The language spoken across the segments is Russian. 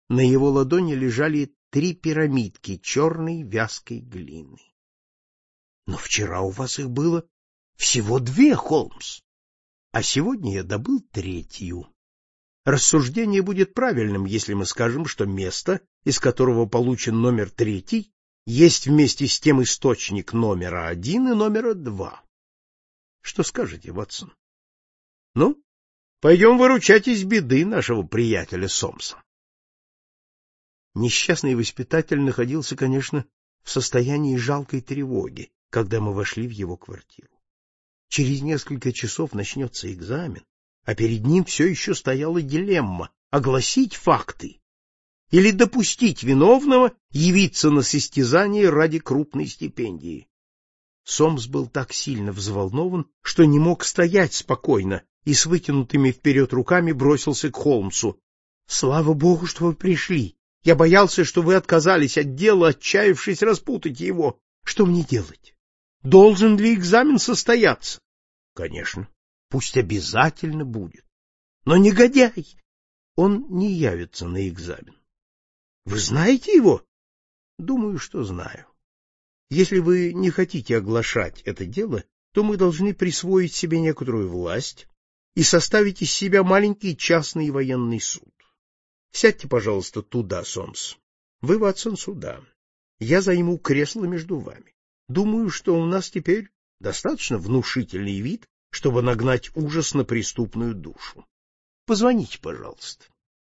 На его ладони лежали 3 пирамидки черной вязкой глины. — Но вчера у вас их было всего 2, Холмс, а сегодня я добыл 3-ю. Рассуждение будет правильным, если мы скажем, что место, из которого получен номер 3, есть вместе с тем источник номера 1 и номера 2. Что скажете, Ватсон? Ну, пойдем выручать из беды нашего приятеля Сомса. Несчастный воспитатель находился, конечно, в состоянии жалкой тревоги, когда мы вошли в его квартиру. Через несколько часов начнется экзамен, а перед ним все еще стояла дилемма — огласить факты или допустить виновного явиться на состязание ради крупной стипендии. Сомс был так сильно взволнован, что не мог стоять спокойно, и с вытянутыми вперед руками бросился к Холмсу. — Слава богу, что вы пришли! Я боялся, что вы отказались от дела, отчаявшись распутать его. Что мне делать? Должен ли экзамен состояться? — Конечно, пусть обязательно будет. Но негодяй! Он не явится на экзамен. — Вы знаете его? — Думаю, что знаю. Если вы не хотите оглашать это дело, то мы должны присвоить себе некоторую власть и составить из себя маленький частный военный суд. Сядьте, пожалуйста, туда, Сомс. Вы, Ватсон, сюда. Я займу кресло между вами. Думаю, что у нас теперь достаточно внушительный вид, чтобы нагнать ужас на преступную душу. Позвоните, пожалуйста.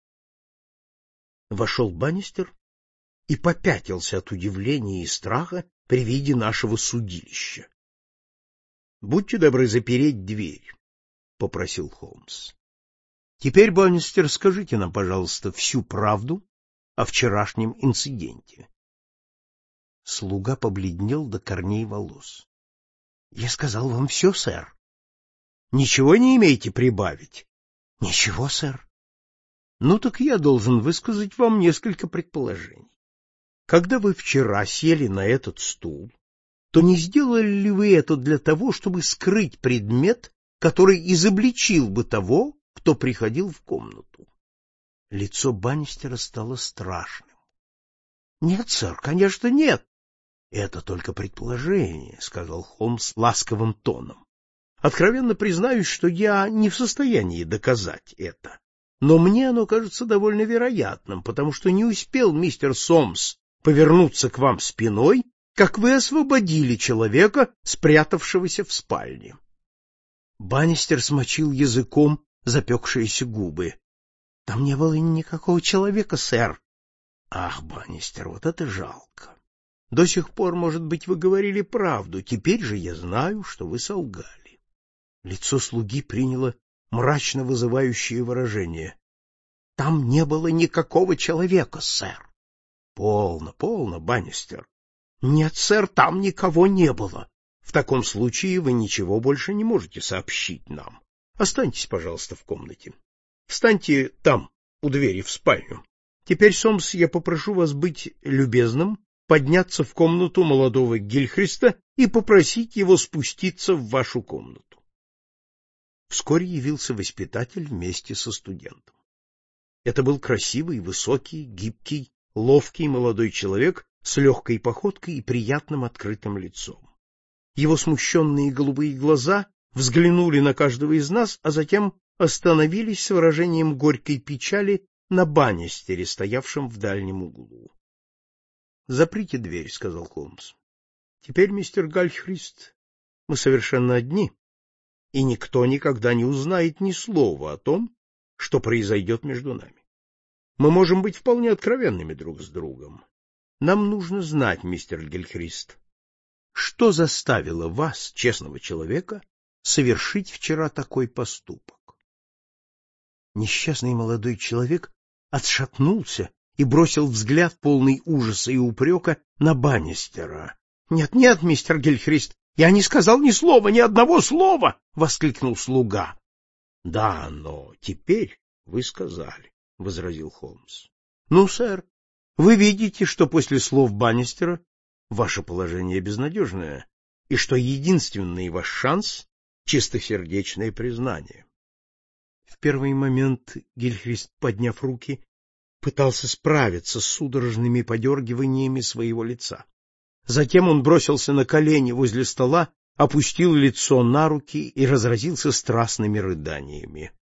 Вошел Баннистер и попятился от удивления и страха при виде нашего судилища. — Будьте добры запереть дверь, — попросил Холмс. — Теперь, Баннистер, скажите нам, пожалуйста, всю правду о вчерашнем инциденте. Слуга побледнел до корней волос. — Я сказал вам все, сэр. — Ничего не имеете прибавить? — Ничего, сэр. — Ну так я должен высказать вам несколько предположений. Когда вы вчера сели на этот стул, то не сделали ли вы это для того, чтобы скрыть предмет, который изобличил бы того, кто приходил в комнату? Лицо Баннистера стало страшным. — Нет, сэр, конечно, нет. — Это только предположение, — сказал Холмс ласковым тоном. — Откровенно признаюсь, что я не в состоянии доказать это. Но мне оно кажется довольно вероятным, потому что не успел мистер Сомс повернуться к вам спиной, как вы освободили человека, спрятавшегося в спальне. Баннистер смочил языком запекшиеся губы. — Там не было никакого человека, сэр. — Ах, Баннистер, вот это жалко. До сих пор, может быть, вы говорили правду, теперь же я знаю, что вы солгали. Лицо слуги приняло мрачно вызывающее выражение. — Там не было никакого человека, сэр. — Полно, полно, Баннистер. — Нет, сэр, там никого не было. В таком случае вы ничего больше не можете сообщить нам. Останьтесь, пожалуйста, в комнате. Встаньте там, у двери в спальню. Теперь, Сомс, я попрошу вас быть любезным, подняться в комнату молодого Гильхриста и попросить его спуститься в вашу комнату. Вскоре явился воспитатель вместе со студентом. Это был красивый, высокий, гибкий, ловкий молодой человек с легкой походкой и приятным открытым лицом. Его смущенные голубые глаза взглянули на каждого из нас, а затем остановились с выражением горькой печали на Баннистере, стоявшем в дальнем углу. — Заприте дверь, — сказал Холмс. — Теперь, мистер Гальхрист, мы совершенно одни, и никто никогда не узнает ни слова о том, что произойдет между нами. Мы можем быть вполне откровенными друг с другом. Нам нужно знать, мистер Гильхрист, что заставило вас, честного человека, совершить вчера такой поступок? Несчастный молодой человек отшатнулся и бросил взгляд полный ужаса и упрека на Баннистера. — Нет, нет, мистер Гильхрист, я не сказал ни слова, ни одного слова! — воскликнул слуга. — Да, но теперь вы сказали, — возразил Холмс. — Ну, сэр, вы видите, что после слов Баннистера ваше положение безнадежное, и что единственный ваш шанс — чистосердечное признание. В первый момент Гильхрист, подняв руки, пытался справиться с судорожными подергиваниями своего лица. Затем он бросился на колени возле стола, опустил лицо на руки и разразился страстными рыданиями.